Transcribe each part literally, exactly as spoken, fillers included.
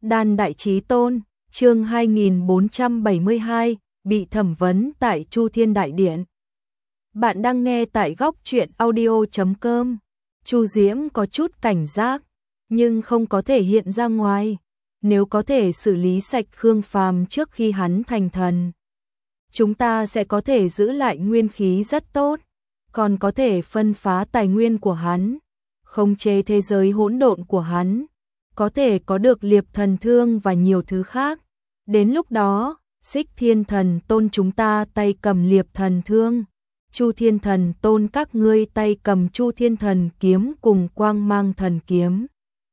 Đan Đại Chí Tôn, chương hai nghìn bốn trăm bảy mươi hai, bị thẩm vấn tại Chu Thiên Đại Điện. Bạn đang nghe tại góc truyện audio chấm com. Chu Diễm có chút cảnh giác, nhưng không có thể hiện ra ngoài. Nếu có thể xử lý sạch Khương Phàm trước khi hắn thành thần, chúng ta sẽ có thể giữ lại nguyên khí rất tốt, còn có thể phân phá tài nguyên của hắn, khống chế thế giới hỗn độn của hắn, có thể có được liệp thần thương và nhiều thứ khác. Đến lúc đó, Xích Thiên Thần Tôn chúng ta tay cầm liệp thần thương, Chu Thiên Thần Tôn các ngươi tay cầm Chu Thiên Thần kiếm cùng Quang Mang Thần kiếm.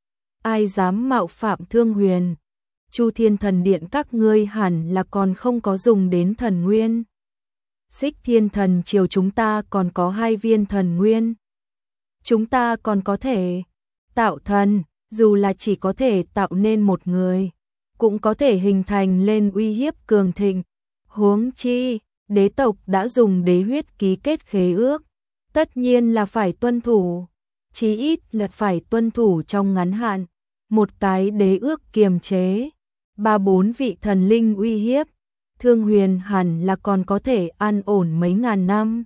Ai dám mạo phạm Thương Huyền? Chu Thiên Thần Điện các ngươi hẳn là còn không có dùng đến thần nguyên. Xích Thiên Thần Triều chúng ta còn có hai viên thần nguyên. Chúng ta còn có thể tạo thần, dù là chỉ có thể tạo nên một người, cũng có thể hình thành lên uy hiếp cường thịnh. Huống chi, đế tộc đã dùng đế huyết ký kết khế ước, tất nhiên là phải tuân thủ, chí ít là phải tuân thủ trong ngắn hạn. Một cái đế ước kiềm chế ba bốn vị thần linh uy hiếp, Thương Huyền hẳn là còn có thể an ổn mấy ngàn năm.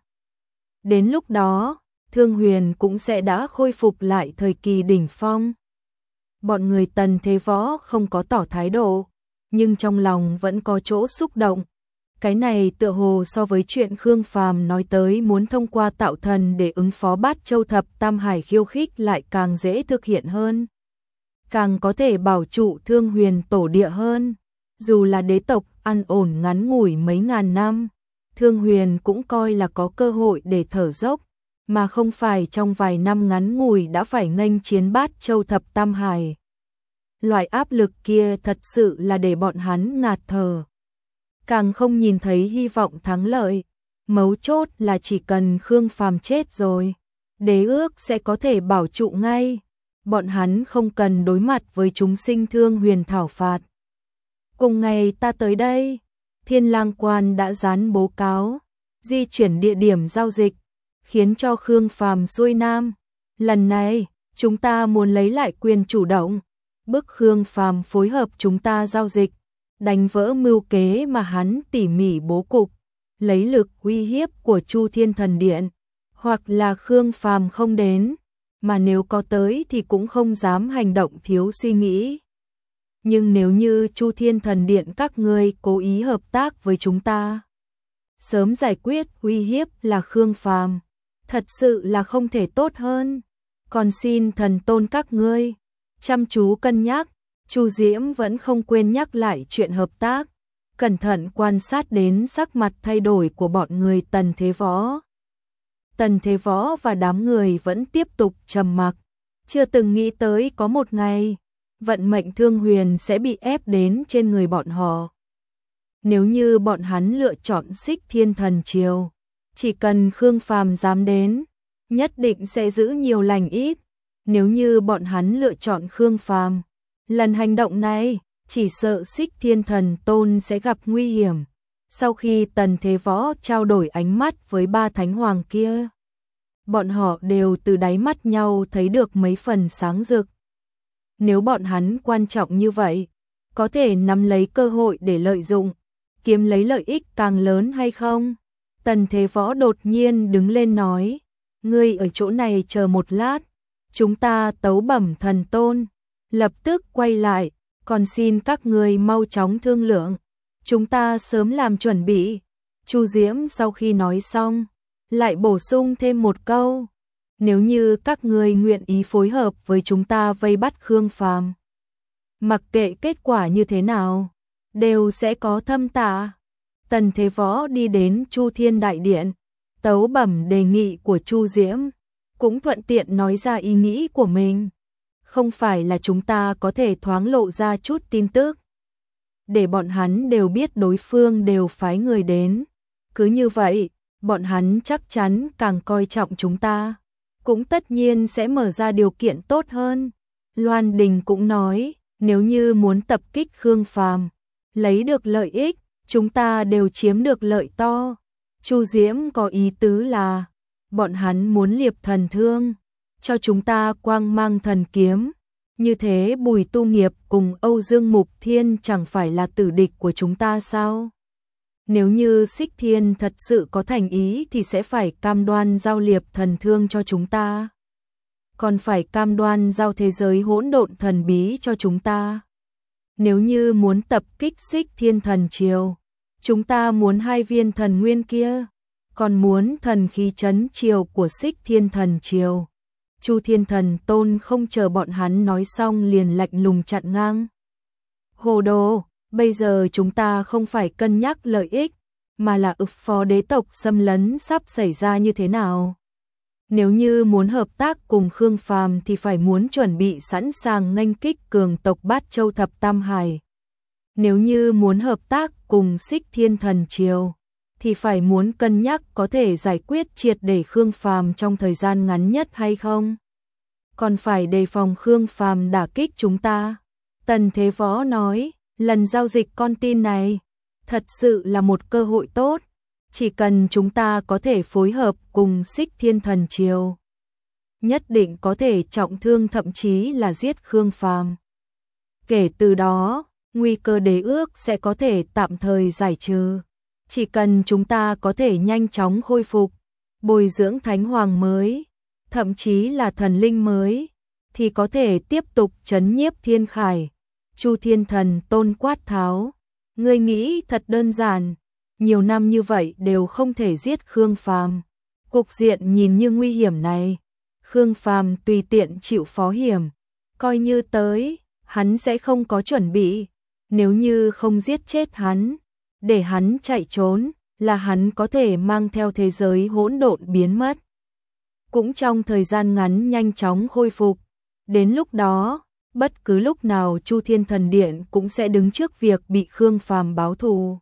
Đến lúc đó, Thương Huyền cũng sẽ đã khôi phục lại thời kỳ đỉnh phong. Bọn người Tần Thế Võ không có tỏ thái độ, nhưng trong lòng vẫn có chỗ xúc động. Cái này tựa hồ so với chuyện Khương Phàm nói tới muốn thông qua tạo thần để ứng phó Bát Châu Thập Tam Hải khiêu khích lại càng dễ thực hiện hơn, càng có thể bảo trụ Thương Huyền tổ địa hơn. Dù là đế tộc an ổn ngắn ngủi mấy ngàn năm, Thương Huyền cũng coi là có cơ hội để thở dốc, mà không phải trong vài năm ngắn ngủi đã phải nghênh chiến Bát Châu Thập Tam Hải. Loại áp lực kia thật sự là để bọn hắn ngạt thở, càng không nhìn thấy hy vọng thắng lợi. Mấu chốt là chỉ cần Khương Phàm chết rồi, đế ước sẽ có thể bảo trụ ngay, bọn hắn không cần đối mặt với chúng sinh Thương Huyền thảo phạt. Cùng ngày ta tới đây, Thiên Lang Quan đã dán bố cáo, di chuyển địa điểm giao dịch, khiến cho Khương Phàm xuôi nam. Lần này, chúng ta muốn lấy lại quyền chủ động, bức Khương Phàm phối hợp chúng ta giao dịch, đánh vỡ mưu kế mà hắn tỉ mỉ bố cục, lấy lực uy hiếp của Chu Thiên Thần Điện. Hoặc là Khương Phàm không đến, mà nếu có tới thì cũng không dám hành động thiếu suy nghĩ. Nhưng nếu như Chu Thiên Thần Điện các ngươi cố ý hợp tác với chúng ta, sớm giải quyết uy hiếp là Khương Phàm, thật sự là không thể tốt hơn. Còn xin thần tôn các ngươi chăm chú cân nhắc. Chu Diễm vẫn không quên nhắc lại chuyện hợp tác, cẩn thận quan sát đến sắc mặt thay đổi của bọn người Tần Thế Võ. Tần Thế Võ và đám người vẫn tiếp tục trầm mặc, chưa từng nghĩ tới có một ngày vận mệnh Thương Huyền sẽ bị ép đến trên người bọn họ. Nếu như bọn hắn lựa chọn Xích Thiên Thần Triều, chỉ cần Khương Phàm dám đến, nhất định sẽ giữ nhiều lành ít. Nếu như bọn hắn lựa chọn Khương Phàm, lần hành động này chỉ sợ Xích Thiên Thần Tôn sẽ gặp nguy hiểm. Sau khi Tần Thế Võ trao đổi ánh mắt với ba thánh hoàng kia, bọn họ đều từ đáy mắt nhau thấy được mấy phần sáng rực. Nếu bọn hắn quan trọng như vậy, có thể nắm lấy cơ hội để lợi dụng, kiếm lấy lợi ích càng lớn hay không? Tần Thế Võ đột nhiên đứng lên nói, ngươi ở chỗ này chờ một lát, chúng ta tấu bẩm thần tôn. Lập tức quay lại, còn xin các ngươi mau chóng thương lượng, chúng ta sớm làm chuẩn bị. Chu Diễm sau khi nói xong, lại bổ sung thêm một câu, nếu như các ngươi nguyện ý phối hợp với chúng ta vây bắt Khương Phàm, mặc kệ kết quả như thế nào, đều sẽ có thâm tạ. Tần Thế Võ đi đến Chu Thiên Đại Điện, tấu bẩm đề nghị của Chu Diễm, cũng thuận tiện nói ra ý nghĩ của mình. Không phải là chúng ta có thể thoáng lộ ra chút tin tức, để bọn hắn đều biết đối phương đều phái người đến. Cứ như vậy, bọn hắn chắc chắn càng coi trọng chúng ta, cũng tất nhiên sẽ mở ra điều kiện tốt hơn. Loan Đình cũng nói, nếu như muốn tập kích Khương Phàm, lấy được lợi ích, chúng ta đều chiếm được lợi to. Chu Diễm có ý tứ là, bọn hắn muốn liệp thần thương, cho chúng ta Quang Mang Thần kiếm, Như thế Bùi Tu Nghiệp cùng Âu Dương Mục Thiên chẳng phải là tử địch của chúng ta sao? Nếu như Xích Thiên thật sự có thành ý thì sẽ phải cam đoan giao liệp thần thương cho chúng ta. Còn phải cam đoan giao thế giới hỗn độn thần bí cho chúng ta. Nếu như muốn tập kích Xích Thiên thần triều, chúng ta muốn hai viên thần nguyên kia, còn muốn thần khí trấn triều của Xích Thiên thần triều. Chu Thiên Thần Tôn không chờ bọn hắn nói xong liền lạnh lùng chặn ngang. Hồ đồ, bây giờ chúng ta không phải cân nhắc lợi ích, mà là ức phó đế tộc xâm lấn sắp xảy ra như thế nào. Nếu như muốn hợp tác cùng Khương Phàm thì phải muốn chuẩn bị sẵn sàng nghênh kích cường tộc Bát Châu Thập Tam Hải. Nếu như muốn hợp tác cùng Xích Thiên thần triều thì phải muốn cân nhắc có thể giải quyết triệt để Khương Phàm trong thời gian ngắn nhất hay không. Còn phải đề phòng Khương Phàm đả kích chúng ta. Tần Thế Võ nói, lần giao dịch con tin này thật sự là một cơ hội tốt. Chỉ cần chúng ta có thể phối hợp cùng Xích Thiên thần triều, nhất định có thể trọng thương thậm chí là giết Khương Phàm. Kể từ đó, nguy cơ đế ước sẽ có thể tạm thời giải trừ. Chỉ cần chúng ta có thể nhanh chóng khôi phục, bồi dưỡng thánh hoàng mới, thậm chí là thần linh mới, thì có thể tiếp tục trấn nhiếp thiên khải. Chu Thiên Thần Tôn quát tháo, ngươi nghĩ thật đơn giản, nhiều năm như vậy đều không thể giết Khương Phàm. Cục diện nhìn như nguy hiểm này, Khương Phàm tùy tiện chịu phó hiểm, coi như tới, hắn sẽ không có chuẩn bị. Nếu như không giết chết hắn, để hắn chạy trốn, là hắn có thể mang theo thế giới hỗn độn biến mất. Cũng trong thời gian ngắn nhanh chóng khôi phục. Đến lúc đó, bất cứ lúc nào Chu Thiên Thần Điện cũng sẽ đứng trước việc bị Khương Phàm báo thù.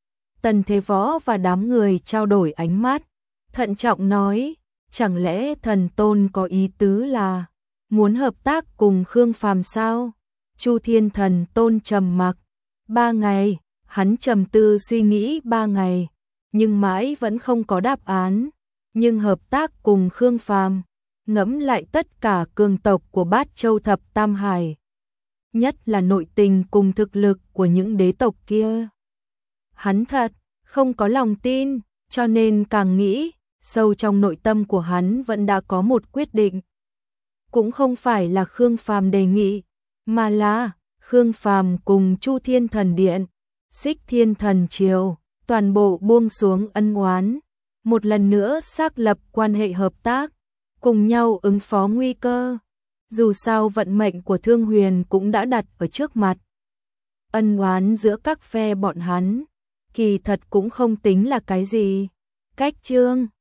Tần Thế Võ và đám người trao đổi ánh mắt, thận trọng nói, chẳng lẽ thần tôn có ý tứ là muốn hợp tác cùng Khương Phàm sao? Chu Thiên Thần Tôn trầm mặc, ba ngày, hắn trầm tư suy nghĩ ba ngày, nhưng mãi vẫn không có đáp án. Nhưng hợp tác cùng Khương Phàm, ngẫm lại tất cả cường tộc của Bát Châu Thập Tam Hải, nhất là nội tình cùng thực lực của những đế tộc kia. Hắn thật không có lòng tin, cho nên càng nghĩ, sâu trong nội tâm của hắn vẫn đã có một quyết định. Cũng không phải là Khương Phàm đề nghị, mà là Khương Phàm cùng Chu Thiên Thần Điện, Xích Thiên thần triều, toàn bộ buông xuống ân oán, một lần nữa xác lập quan hệ hợp tác, cùng nhau ứng phó nguy cơ. Dù sao vận mệnh của Thương Huyền cũng đã đặt ở trước mặt. Ân oán giữa các phe bọn hắn, kỳ thật cũng không tính là cái gì. Cách chương